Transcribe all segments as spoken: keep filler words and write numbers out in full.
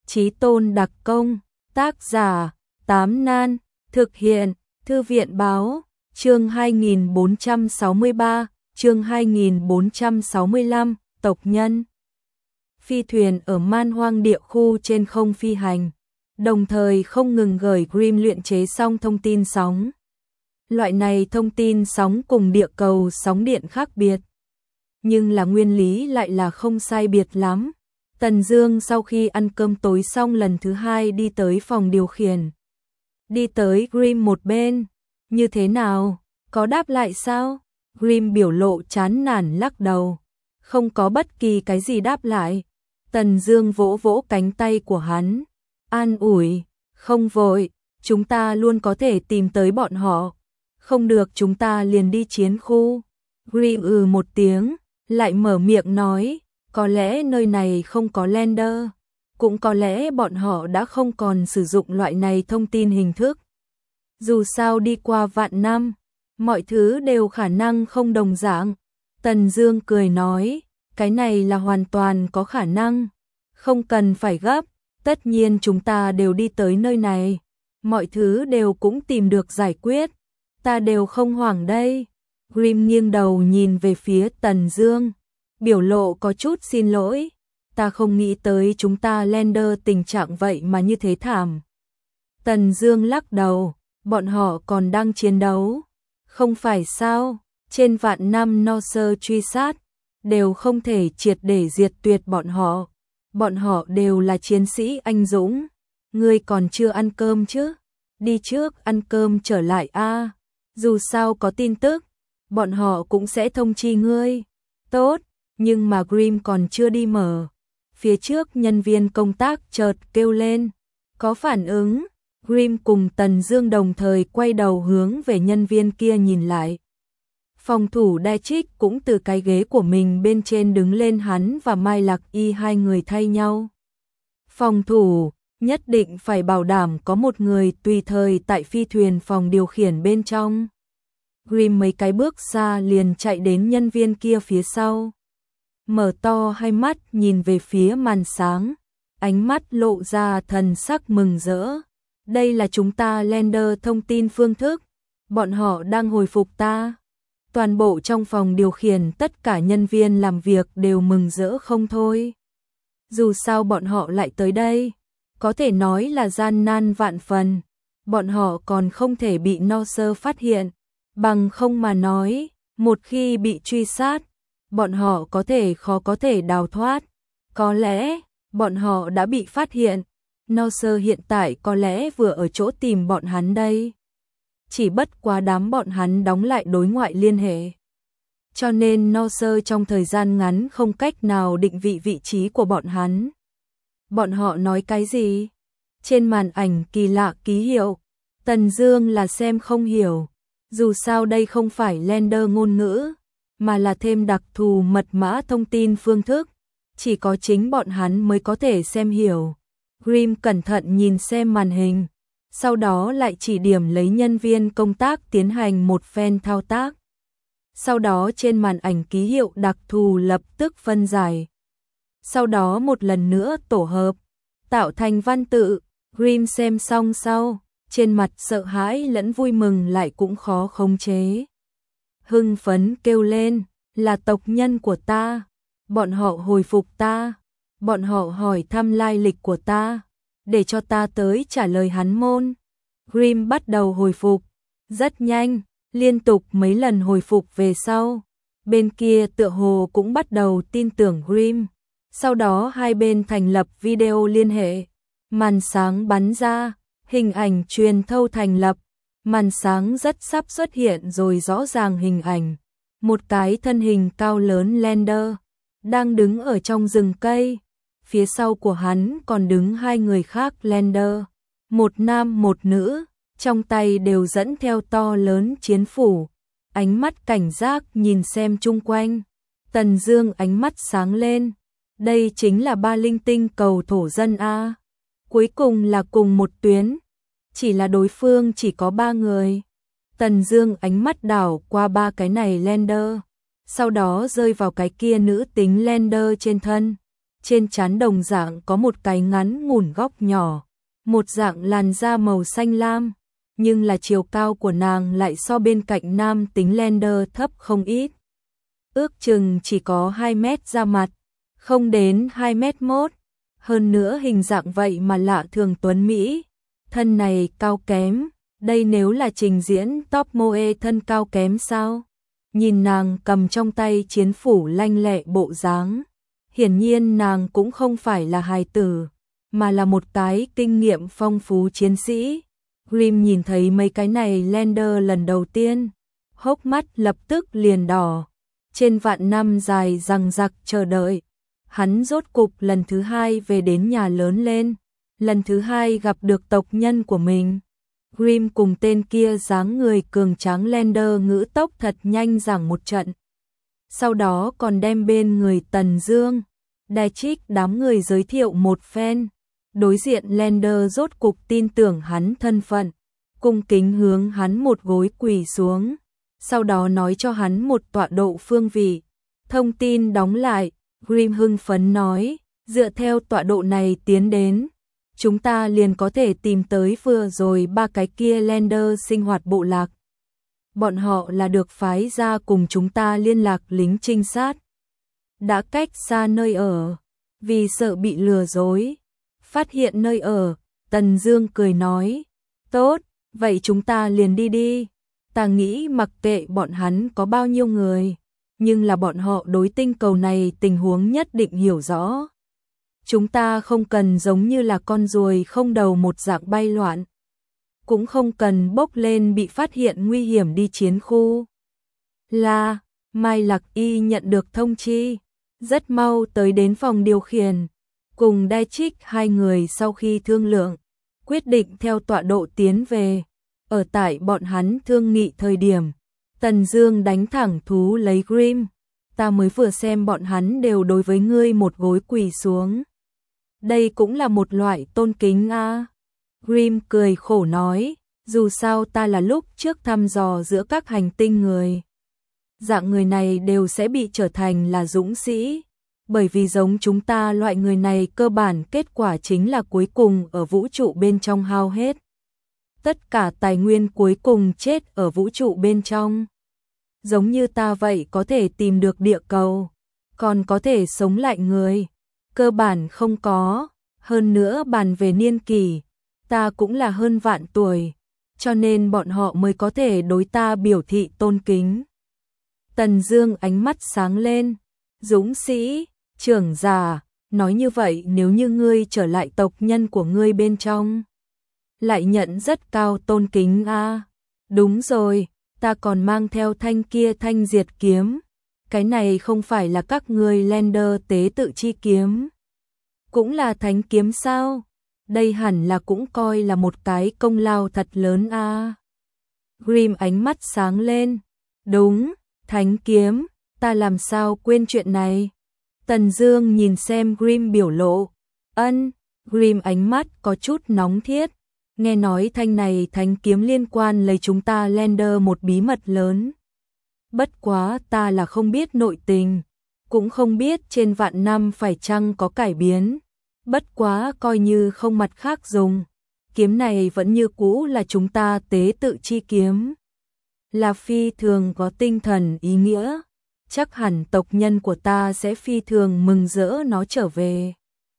Chí tôn đặc công, tác giả, Tám Nan, thực hiện, Thư viện báo, chương hai nghìn bốn trăm sáu mươi ba, chương hai nghìn bốn trăm sáu mươi lăm, tộc nhân. Phi thuyền ở man hoang địa khu trên không phi hành, đồng thời không ngừng gửi Grim luyện chế xong thông tin sóng. Loại này thông tin sóng cùng địa cầu sóng điện khác biệt, nhưng là nguyên lý lại là không sai biệt lắm. Tần Dương sau khi ăn cơm tối xong lần thứ hai đi tới phòng điều khiển. Đi tới Grim một bên, như thế nào, có đáp lại sao? Grim biểu lộ chán nản lắc đầu, không có bất kỳ cái gì đáp lại. Tần Dương vỗ vỗ cánh tay của hắn, an ủi, không vội, chúng ta luôn có thể tìm tới bọn họ. Không được chúng ta liền đi chiến khu. Grim ừ một tiếng, lại mở miệng nói, có lẽ nơi này không có lander, cũng có lẽ bọn họ đã không còn sử dụng loại này thông tin hình thức. Dù sao đi qua vạn năm, mọi thứ đều khả năng không đồng dạng. Tần Dương cười nói, cái này là hoàn toàn có khả năng, không cần phải gấp, tất nhiên chúng ta đều đi tới nơi này, mọi thứ đều cũng tìm được giải quyết, ta đều không hoảng đây. Grim nghiêng đầu nhìn về phía Tần Dương, biểu lộ có chút xin lỗi, ta không nghĩ tới chúng ta lander tình trạng vậy mà như thế thảm. Tần Dương lắc đầu, bọn họ còn đang chiến đấu, không phải sao, trên vạn năm no sơ truy sát, đều không thể triệt để diệt tuyệt bọn họ, bọn họ đều là chiến sĩ anh dũng. Ngươi còn chưa ăn cơm chứ? Đi trước ăn cơm trở lại a, dù sao có tin tức, bọn họ cũng sẽ thông chi ngươi. Tốt, nhưng mà Grim còn chưa đi mở. Phía trước nhân viên công tác chợt kêu lên, có phản ứng. Grim cùng Tần Dương đồng thời quay đầu hướng về nhân viên kia nhìn lại. Phòng thủ Đai Trích cũng từ cái ghế của mình bên trên đứng lên, hắn và Mai Lạc Y hai người thay nhau. Phòng thủ, nhất định phải bảo đảm có một người tùy thời tại phi thuyền phòng điều khiển bên trong. Grim mấy cái bước xa liền chạy đến nhân viên kia phía sau. Mở to hai mắt nhìn về phía màn sáng, ánh mắt lộ ra thần sắc mừng rỡ. Đây là chúng ta lander thông tin phương thức, bọn họ đang hồi phục ta. Toàn bộ trong phòng điều khiển tất cả nhân viên làm việc đều mừng rỡ không thôi. Dù sao bọn họ lại tới đây, có thể nói là gian nan vạn phần, bọn họ còn không thể bị no sơ phát hiện, bằng không mà nói, một khi bị truy sát, bọn họ có thể khó có thể đào thoát. Có lẽ, bọn họ đã bị phát hiện, no sơ hiện tại có lẽ vừa ở chỗ tìm bọn hắn đây. Chỉ bất quá đám bọn hắn đóng lại đối ngoại liên hệ, cho nên no sơ trong thời gian ngắn không cách nào định vị vị trí của bọn hắn. Bọn họ nói cái gì? Trên màn ảnh kỳ lạ ký hiệu, Tần Dương là xem không hiểu, dù sao đây không phải lander ngôn ngữ, mà là thêm đặc thù mật mã thông tin phương thức, chỉ có chính bọn hắn mới có thể xem hiểu. Grim cẩn thận nhìn xem màn hình, sau đó lại chỉ điểm lấy nhân viên công tác tiến hành một phen thao tác. Sau đó trên màn ảnh ký hiệu đặc thù lập tức phân giải. Sau đó một lần nữa tổ hợp, tạo thành văn tự. Grim xem xong sau, trên mặt sợ hãi lẫn vui mừng lại cũng khó khống chế. Hưng phấn kêu lên, là tộc nhân của ta, bọn họ hồi phục ta, bọn họ hỏi thăm lai lịch của ta, để cho ta tới trả lời hắn môn. Grim bắt đầu hồi phục, rất nhanh, liên tục mấy lần hồi phục về sau, bên kia tựa hồ cũng bắt đầu tin tưởng Grim. Sau đó hai bên thành lập video liên hệ, màn sáng bắn ra, hình ảnh truyền thâu thành lập, màn sáng rất sắp xuất hiện rồi rõ ràng hình ảnh. Một cái thân hình cao lớn lander, đang đứng ở trong rừng cây, phía sau của hắn còn đứng hai người khác lander, một nam một nữ, trong tay đều dẫn theo to lớn chiến phủ, ánh mắt cảnh giác nhìn xem chung quanh. Tần Dương ánh mắt sáng lên, đây chính là ba linh tinh cầu thổ dân a. Cuối cùng là cùng một tuyến, chỉ là đối phương chỉ có ba người. Tần Dương ánh mắt đảo qua ba cái này lander, sau đó rơi vào cái kia nữ tính lander trên thân. trên trán đồng dạng có một cái ngắn ngủn góc nhỏ, một dạng làn da màu xanh lam, nhưng là chiều cao của nàng lại so bên cạnh nam tính Lander thấp không ít. Ước chừng chỉ có hai mét ra mặt, không đến hai mét mốt, hơn nữa hình dạng vậy mà lạ thường tuấn Mỹ, thân này cao kém, đây nếu là trình diễn top moe thân cao kém sao? Nhìn nàng cầm trong tay chiến phủ lanh lẹ bộ dáng, hiển nhiên nàng cũng không phải là hài tử, mà là một cái kinh nghiệm phong phú chiến sĩ. Grimm nhìn thấy mấy cái này Lander lần đầu tiên, hốc mắt lập tức liền đỏ. Trên vạn năm dài dằng dặc chờ đợi, hắn rốt cục lần thứ hai về đến nhà lớn lên, lần thứ hai gặp được tộc nhân của mình. Grimm cùng tên kia dáng người cường tráng Lander ngữ tốc thật nhanh giảng một trận. Sau đó còn đem bên người Tần Dương, Dietrich đám người giới thiệu một phen. Đối diện Lander rốt cục tin tưởng hắn thân phận, cung kính hướng hắn một gối quỳ xuống, sau đó nói cho hắn một tọa độ phương vị. Thông tin đóng lại, Grimm hưng phấn nói, dựa theo tọa độ này tiến đến, chúng ta liền có thể tìm tới vừa rồi ba cái kia Lander sinh hoạt bộ lạc. Bọn họ là được phái ra cùng chúng ta liên lạc lính trinh sát. Đã cách xa nơi ở, vì sợ bị lừa dối. Phát hiện nơi ở, Tần Dương cười nói, tốt, vậy chúng ta liền đi đi. Ta nghĩ mặc kệ bọn hắn có bao nhiêu người, nhưng là bọn họ đối tinh cầu này tình huống nhất định hiểu rõ. Chúng ta không cần giống như là con ruồi không đầu một dạng bay loạn, cũng không cần bốc lên bị phát hiện nguy hiểm đi chiến khu. Là, Mai Lạc Y nhận được thông chi, rất mau tới đến phòng điều khiển, cùng Dietrich hai người sau khi thương lượng, quyết định theo tọa độ tiến về. Ở tại bọn hắn thương nghị thời điểm, Tần Dương đánh thẳng thú lấy Grimm, ta mới vừa xem bọn hắn đều đối với ngươi một gối quỳ xuống. Đây cũng là một loại tôn kính a. À. Grimm cười khổ nói, dù sao ta là lúc trước thăm dò giữa các hành tinh người. Dạng người này đều sẽ bị trở thành là dũng sĩ, bởi vì giống chúng ta loại người này cơ bản kết quả chính là cuối cùng ở vũ trụ bên trong hao hết. Tất cả tài nguyên cuối cùng chết ở vũ trụ bên trong. Giống như ta vậy có thể tìm được địa cầu, còn có thể sống lại người, cơ bản không có. Hơn nữa bàn về niên kỷ, ta cũng là hơn vạn tuổi, cho nên bọn họ mới có thể đối ta biểu thị tôn kính. Tần Dương ánh mắt sáng lên, dũng sĩ, trưởng giả, nói như vậy nếu như ngươi trở lại tộc nhân của ngươi bên trong, lại nhận rất cao tôn kính a. À. Đúng rồi, ta còn mang theo thanh kia thanh diệt kiếm, cái này không phải là các ngươi Lander tế tự chi kiếm, cũng là thánh kiếm sao? Đây hẳn là cũng coi là một cái công lao thật lớn a. À. Grimm ánh mắt sáng lên, đúng, thánh kiếm, ta làm sao quên chuyện này. Tần Dương nhìn xem Grimm biểu lộ, ân, Grimm ánh mắt có chút nóng thiết, nghe nói thanh này thánh kiếm liên quan lấy chúng ta Lander một bí mật lớn. Bất quá ta là không biết nội tình, cũng không biết trên vạn năm phải chăng có cải biến, bất quá coi như không mặt khác dùng, kiếm này vẫn như cũ là chúng ta tế tự chi kiếm, là phi thường có tinh thần ý nghĩa, chắc hẳn tộc nhân của ta sẽ phi thường mừng rỡ nó trở về.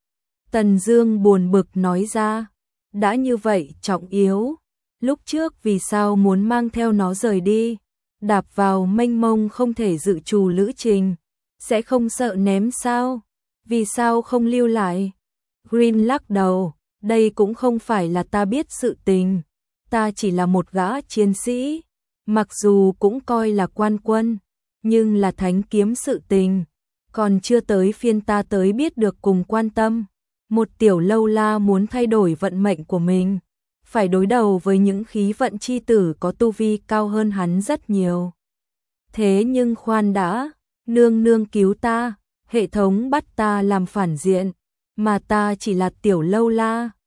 Tần Dương buồn bực nói ra, đã như vậy trọng yếu, lúc trước vì sao muốn mang theo nó rời đi, đạp vào mênh mông không thể dự trù lữ trình, sẽ không sợ ném sao, vì sao không lưu lại? Green lắc đầu, đây cũng không phải là ta biết sự tình, ta chỉ là một gã chiến sĩ, mặc dù cũng coi là quan quân, nhưng là thánh kiếm sự tình, còn chưa tới phiên ta tới biết được cùng quan tâm. Một tiểu lâu la muốn thay đổi vận mệnh của mình, phải đối đầu với những khí vận chi tử có tu vi cao hơn hắn rất nhiều. Thế nhưng khoan đã, nương nương cứu ta, hệ thống bắt ta làm phản diện, mà ta chỉ là tiểu lâu la,